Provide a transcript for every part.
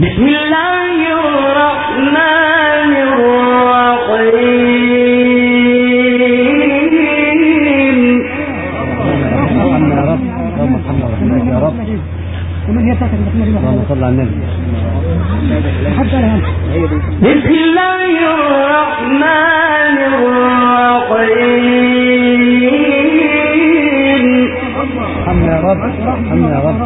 بسم الله الرحمن الرحيم. يا رب اللهم صل على النبي. بسم الله الرحمن الرحيم. ارحمنا يا رب ارحمنا يا رب.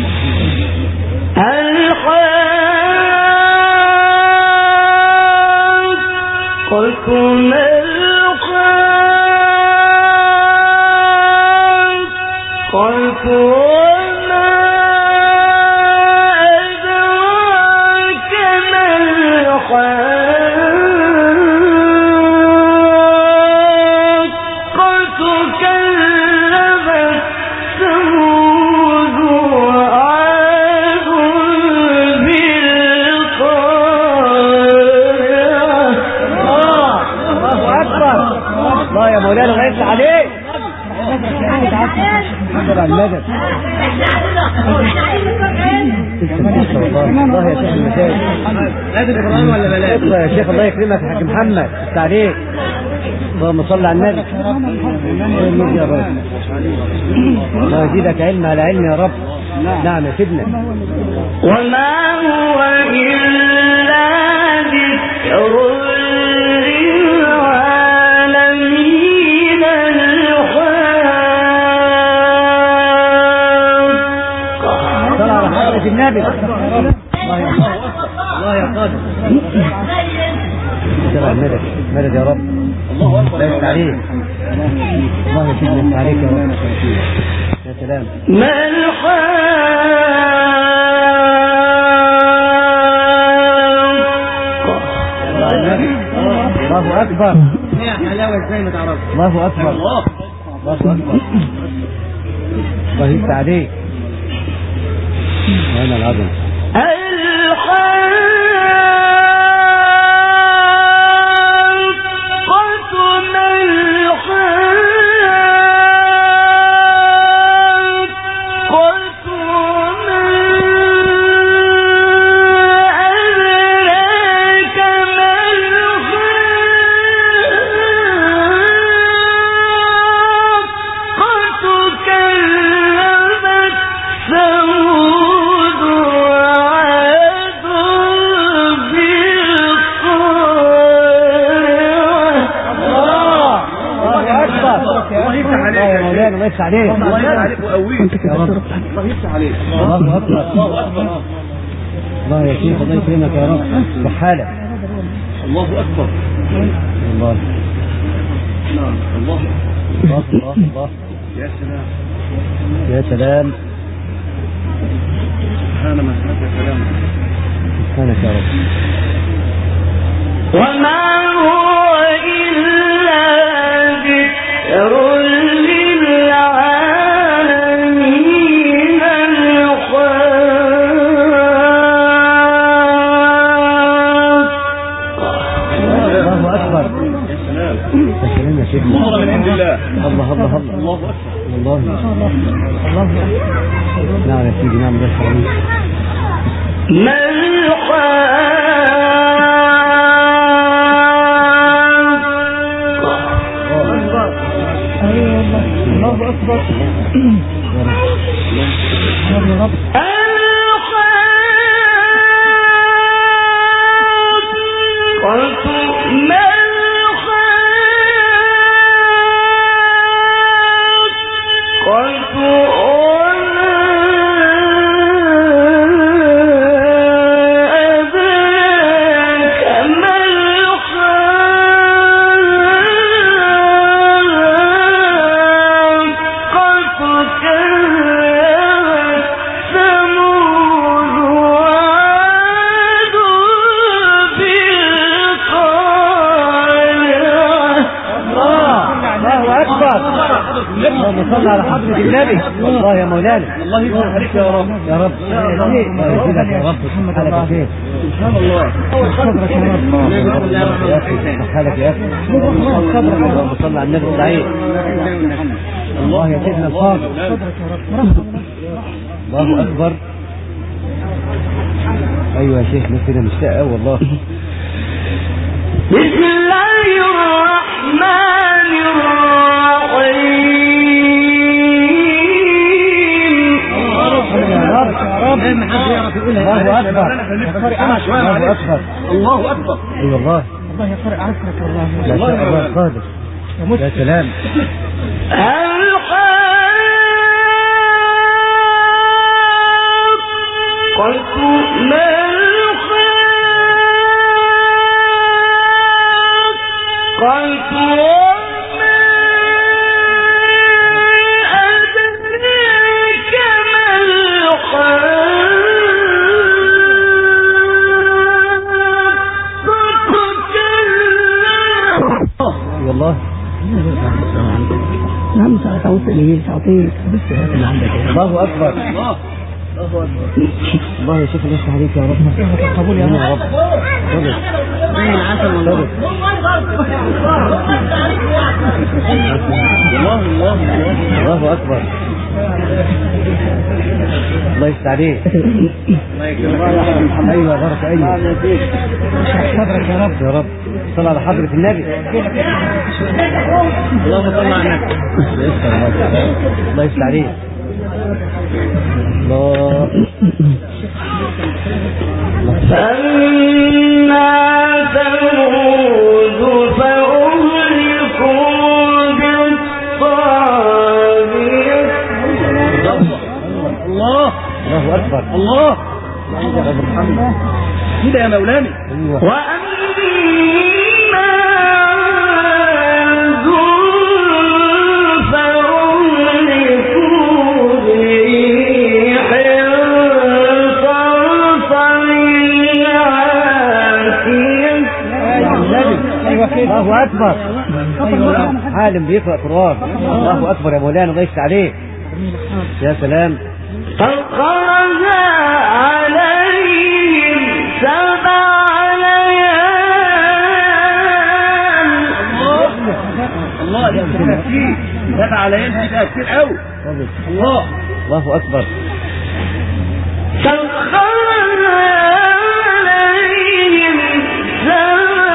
قلتم قلت وما أدراك ما الحاقة كذبت ثمود وعاد بالقارعة. الله أكبر. الله يا مولانا الله يفتح عليك. طبعا المدد. الله يا شيخ المشايخ. لازم القرآن ولا بلاش؟ يا شيخ الله يكرمك يا حاج محمد. التعليق. اللهم صل على النبي. يا رب. الله يزيدك علم على علم يا رب. نعم يا سيدنا. وما هو إلا ذكر النبي. الله يا قادر. سبع مدد مدد يا رب. الله اكبر. لا عليك. الله يسلمك عليك يا رب. يا سلام. ما الحاقة. الله اكبر. يا حلاوه ازاي ما تعرفش. الله اكبر. الله اكبر. الله يفتح عليك. أنا العظم. الله يفتح عليك. الله يفتح عليك وقويك يا رب. الله يفتح عليك. الله اكبر. الله اكبر. الله يا شيخ الله يكرمك يا رب. بحالك. الله اكبر. الله الله الله الله. يا سلام يا سلام. سبحان من خلق كلامك. سبحانك يا رب. وما هو إلا ذكر الله من عند الله. الله الله الله الله اكبر. الله الله. نعم يا سيدي نعم بس عليك. ما الحاقة. الله اكبر. يا رب. قلت ما قلت وما أدراك ما الحاقة كذبت ثمود وعاد بالقارعة. الله أكبر. اللهم صل على حضرة النبي. الله يا مولانا. الله يفتح عليك يا رب. يا رب. الله يزيدك يا رب. حالك يا شيخ. سبحان الله. صدرك يا رب. حالك يا أخي. اللهم صل على النبي السعيد. الله يا سيدنا الفاضل. الله أكبر. ايوه يا شيخ ناس كده مشتاق قوي والله. بسم الله الرحمن الرحيم. ما حد يعرف يقولها. الله اكبر. الله اكبر. الله اكبر. اي والله. والله يا قارئ عسرك والله. لا شاء الله قادر. يا سلام. والله نعم تعطيك الله اكبر. الله يا شيخ الله يفتح عليك يا رب. قبول يا رب. العسل والله. الله اكبر. الله يفتح عليك. ايوه بارك. ايوه صدرك يا رب. يا رب صل على حضرة النبي. اللهم صل على النبي. الله يفتح عليك. الله. فأما ثمود فأهلكوا بالطاغية. الله أكبر. الله كده يا مولانا. وأما عاد فأهلكوا بريح صرصر عاتية. الله أكبر. عالم بيقرأ قرآن. الله أكبر يا مولانا. الله يفتح عليك. يا سلام. سخرها عليهم 7 ليال. الله يفتح فيه 7 ليال. ده كتير قوي. الله أكبر. سخرها عليهم 7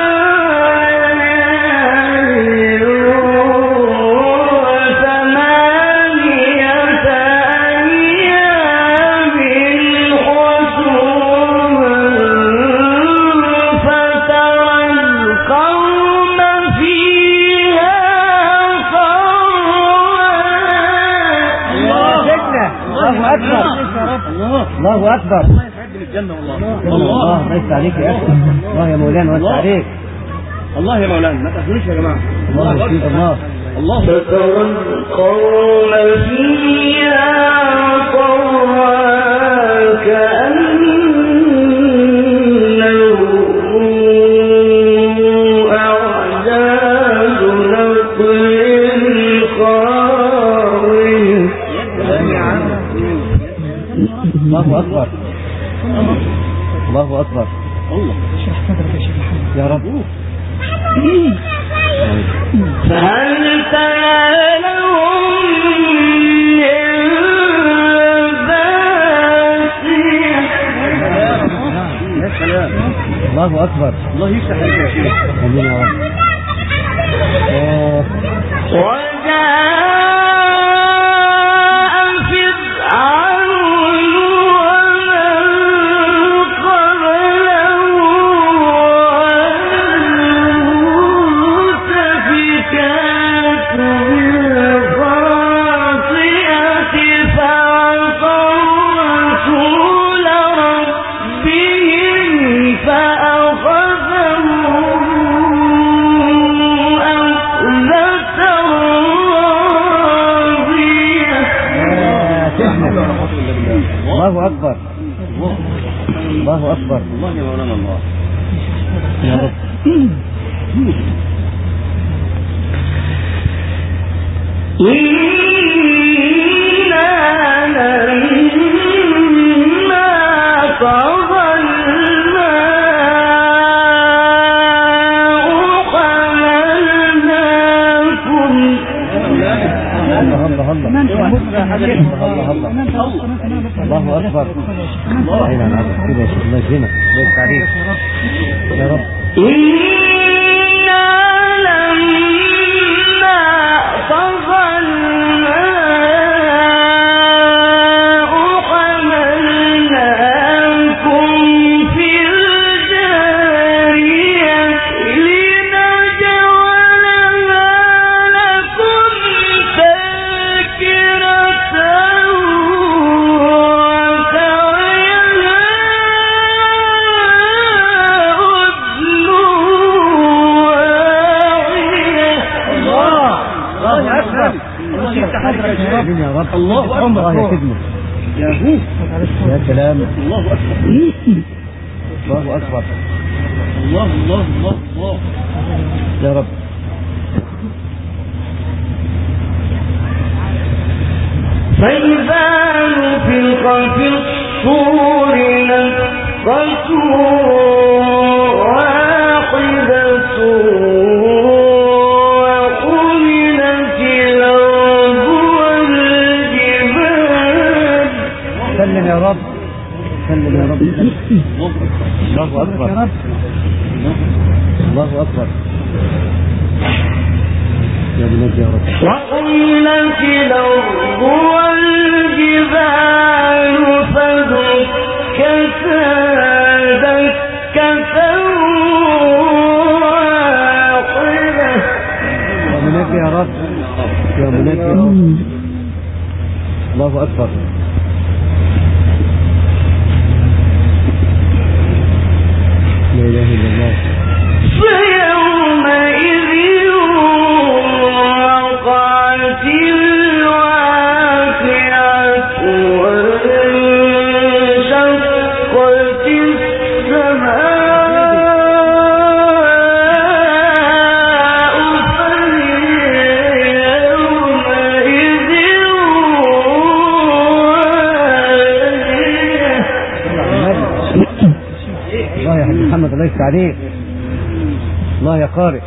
الله أكبر. الله يسعد الجنة والله. الله يفتح عليك يا أخي. الله يا مولانا ويفتح عليك. الله يا مولانا ما تأذنوش يا جماعة. الله يسعد الله. فترى القوم فيها طرا كأنهم أعجاز نخل خاوية. الله أكبر. الله أكبر. اشرح صدرك يا شيخ محمد يا رب. فهل ترى لهم من باقية. يا سلام. الله أكبر. الله يفتح عليك يا شيخ. آمين يا رب. وجاء فرعون ومن قبله والمؤتفكات بالخاطئة فعصوا رسول ربهم فأخذهم أخذة رابية. الله أكبر. الله أكبر. الله يا مولانا. الله يا رب. إنا لما طغى الماء حملناكم. الله الله الله. الله الله. الله أكبر. الله هنا على كده يا شيخ، الله يكرمك، الله يفتح عليك يا رب. إنا لما طغى الماء حملناكم في الجارية لنجعلها لكم تذكرة وتعيها أذن واعية. يا رب الله أكبر. الله يخدمك يا أبوه. يا سلام. الله أكبر. الله أكبر. الله الله الله الله يا رب. فإذا نفخ في الصور نفخة واحدة وحملت الأرض والجبال. سلم يا رب، سلم يا رب. الله أكبر. الله أكبر يا بلاد يا رب. وحملت الأرض والجبال فدكتا دكة واحدة. يا منبي يا رب، يا منبي يا رب. الله أكبر. لا إله إلا الله. فيومئذ وقعت الواقعة وانشقت السماء فيومئذ الله يا حاج محمد، الله يفتح عليك. الله يا قارئ.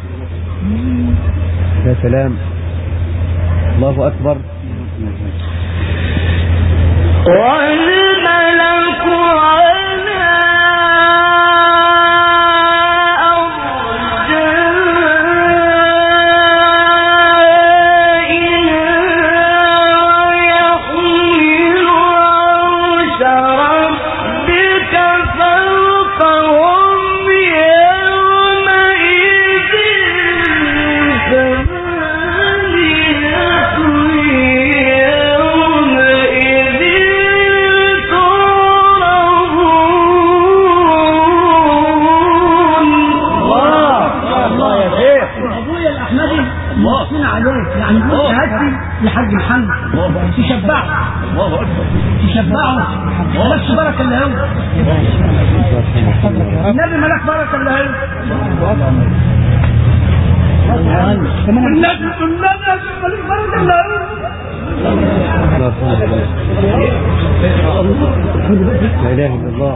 يا سلام. الله أكبر. والملك على أرجائها ويحمل عرش ربك فوقهم يومئذ ثمانية يومئذ الله يا شيخ. ابويا الاحمدي موصين عليك، يعني قلت هاتي لحاج محمد تشبعه. الله أكبر. تشبعه مالكش بركه الا هو. النبي مالك بركه الا هو. النبي مالك بركه الا هو. لا إله إلا الله.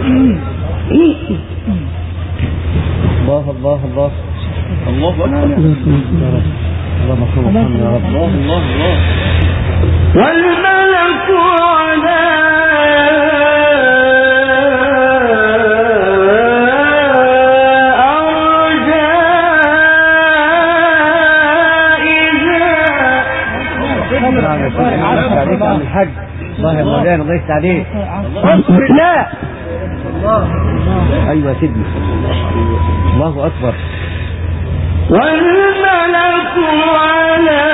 الله الله الله. الله أكبر. اللهم صل وسلم يا رب. الله الله الله. والملك على عليك عن الحج. الله يا مولانا، الله يفتح عليك. اذكر الله. ايوه يا سيدنا. الله اكبر. والملك على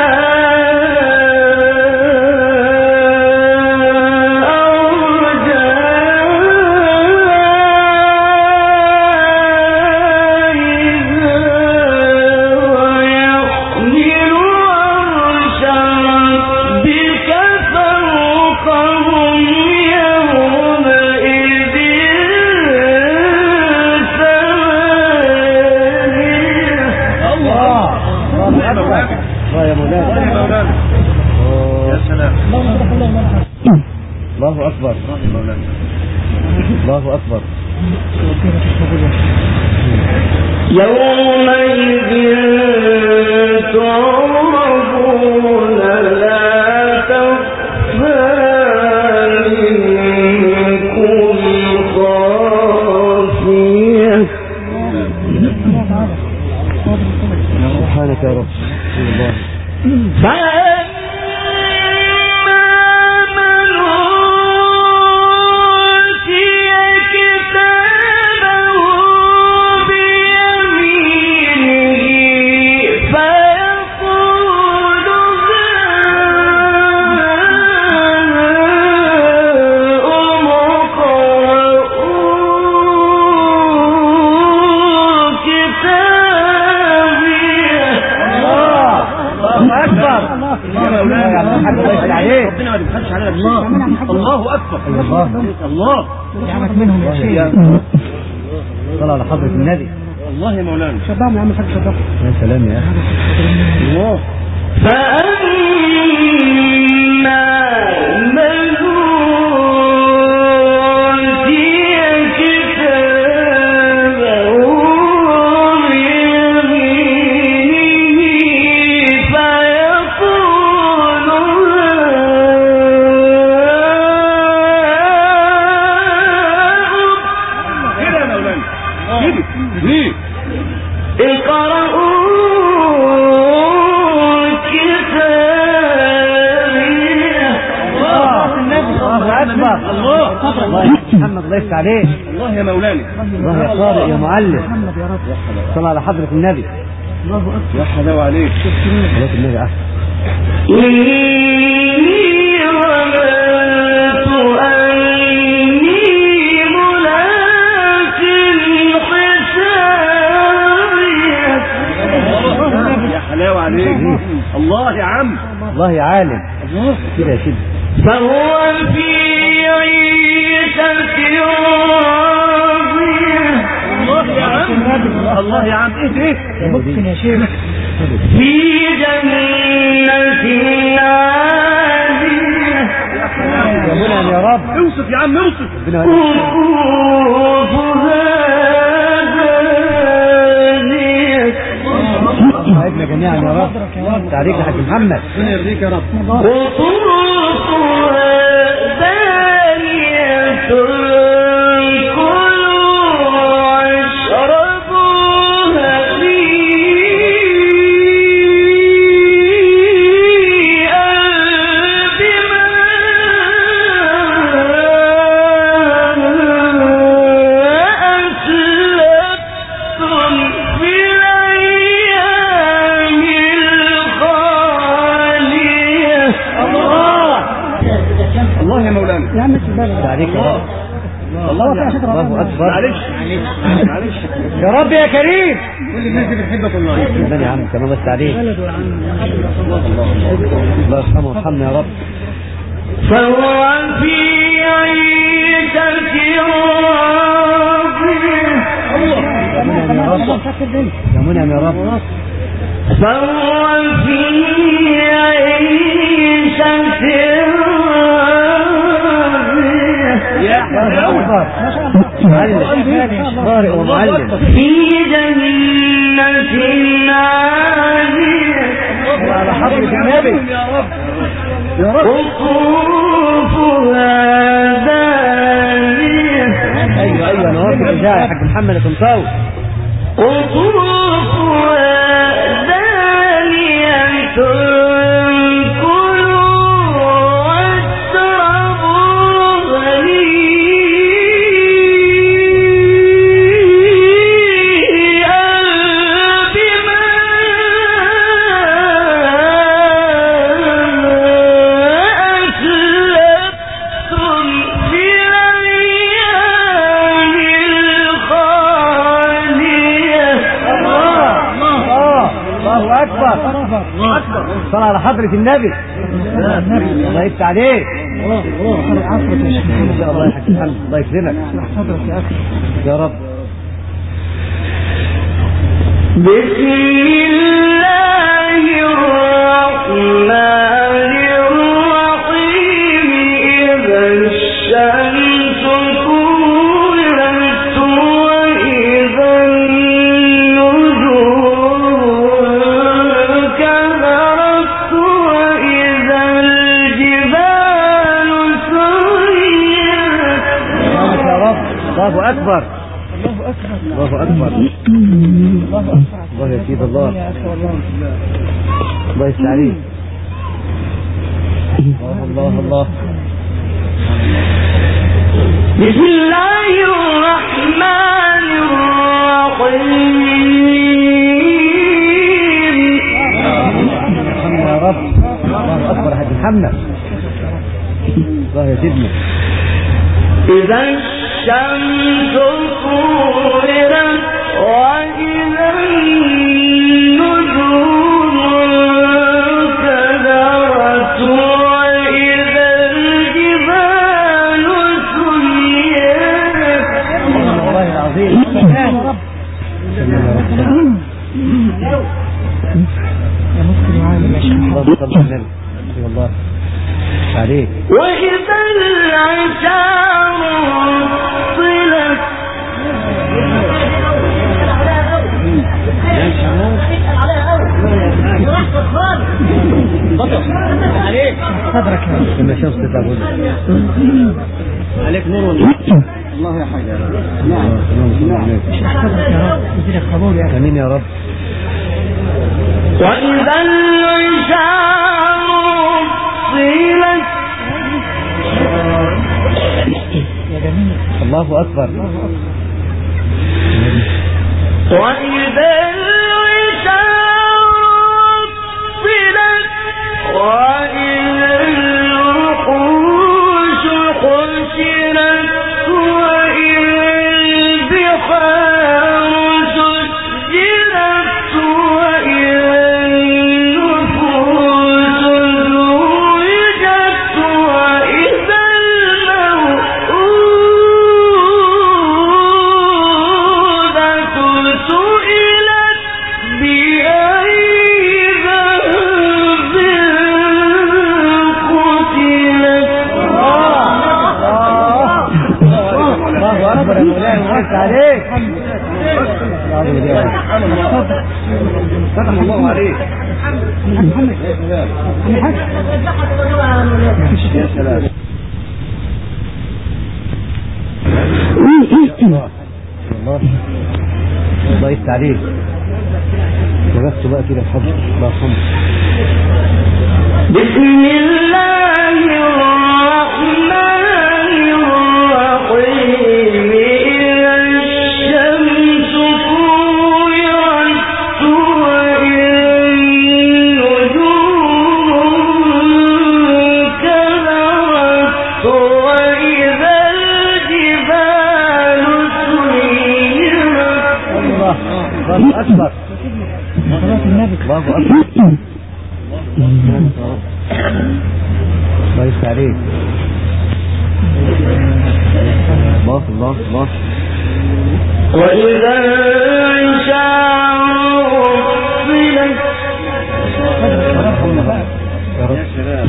الله أكبر. الله أكبر. يومئذ تعرضون لا تخفى يا رب. ربنا ما بيبخلش علينا بشيء. الله اكبر. الله يعمل منهم يا شيخ. صلى على حضرة النبي. والله يا مولانا شباب يا عم الحاج شباب. يا سلام يا اخي. الله. محمد الله يفتح عليك. الله يا مولانا. الله يا قارئ يا معلم. صلى على حضرة النبي. الله اكبر. يا حلاوة عليك. صلاة النبي احسن. يا حلاوة عليك. الله يا عم. الله يا عالم. الله كده يا سيدي. فهو في عيشة راضية. الله يا عم. الله يا عم. ايه ممكن يا شيخ. في جنة عالية. يا منعم يا رب. اوصف يا عم اوصف. قطوفها دانية. ساعدنا جميعا يا رب. تعليق يا حاج محمد. ربنا يرضيك يا رب. قطوفها دانية. عليك يا رب. الله اكبر. معلش يا رب يا كريم. كل الناس دي بتحبك والله. كمان يا عم كمان بس عليك. الله يرحمه ويرحمنا يا رب. فهو في عيشة راضية. يا منعم يا رب. فهو في عيشة يا أكبر. معلم قارئ ومعلم. في جنة عالية. على حضرة النبي يا رب يا رب. قطوفها دانية. ايوه انا واقف الإذاعة يا حاج محمد الطنطاوي. قطوفها دانية. صلى على حضرة النبي. الله يفتح عليك. ان شاء الله يا حاج محمد. الله يكرمك. يا رب. بسم الله الرحمن الرحيم. إذا الشمس كورت وإذا النجوم كدرت وإذا الجبال سيرت. يا رب. الله أكبر. الله أكبر الله يا سيد الله الله يسلم عليك الله الله بسم الله الرحمن الرحيم يا رب الله أكبر حاج محمد الله يا سيدنا إذا الشمس كورت وإذا النجوم انكدرت وإذا الجبال سيرت والله العظيم يا رب الله عليك وإذا العشار طلت عليك صدرك لما شمس تقول عليك نور الله يا حاج نعم صدرك يا رب يزيدك قبول يا امين يا رب وإذا العشار طلت الله أكبر وإذا العشار طلت وإذا الوحوش حشرت وإذا البحار سجرت وإذا النفوس زوجت وإذا الموءودة سئلت بأي ذنب قتلت الله أكبر يا مولانا وانت عليك سلام الله عليك يا سلام الله يفتح عليك وقفت بقى كده الحمد الله الحمد بسم الله الرحمن الرحيم إذا الشمس كورت وإذا النجوم انكدرت وإذا الجبال سيرت الله أكبر صلاة النبي الله أكبر الله يفتح عليك الله الله الله وإذا العشار طلت يا رب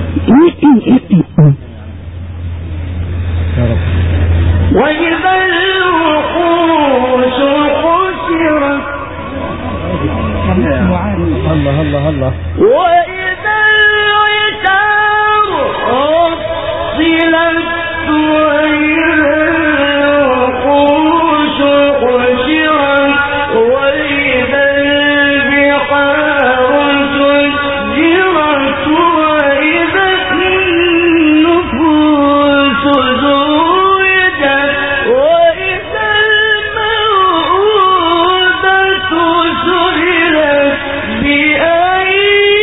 يا رب وإذا الوحوش حشرت الله الله الله وإذا العشار طلت وإذا الوحوش حشرت وإذا البحار سجرت وإذا النفوس زوجت وإذا الموءودة سئلت بأي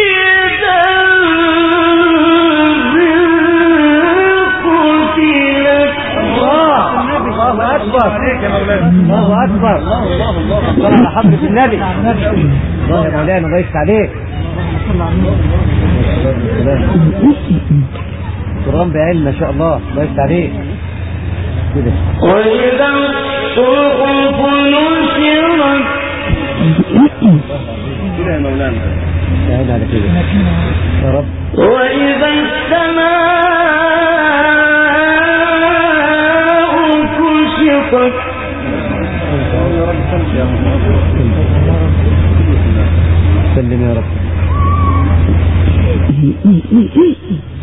ذنب قتلت الله أكبر الله أكبر صلى على حضرة النبي الله يا مولانا الله يفتح عليك قرآن بعلم ما شاء الله الله يفتح عليك كده وإذا الصحف نشرت كده يا مولانا تعالى على كده يا رب وإذا السماء كشطت سلم يا رب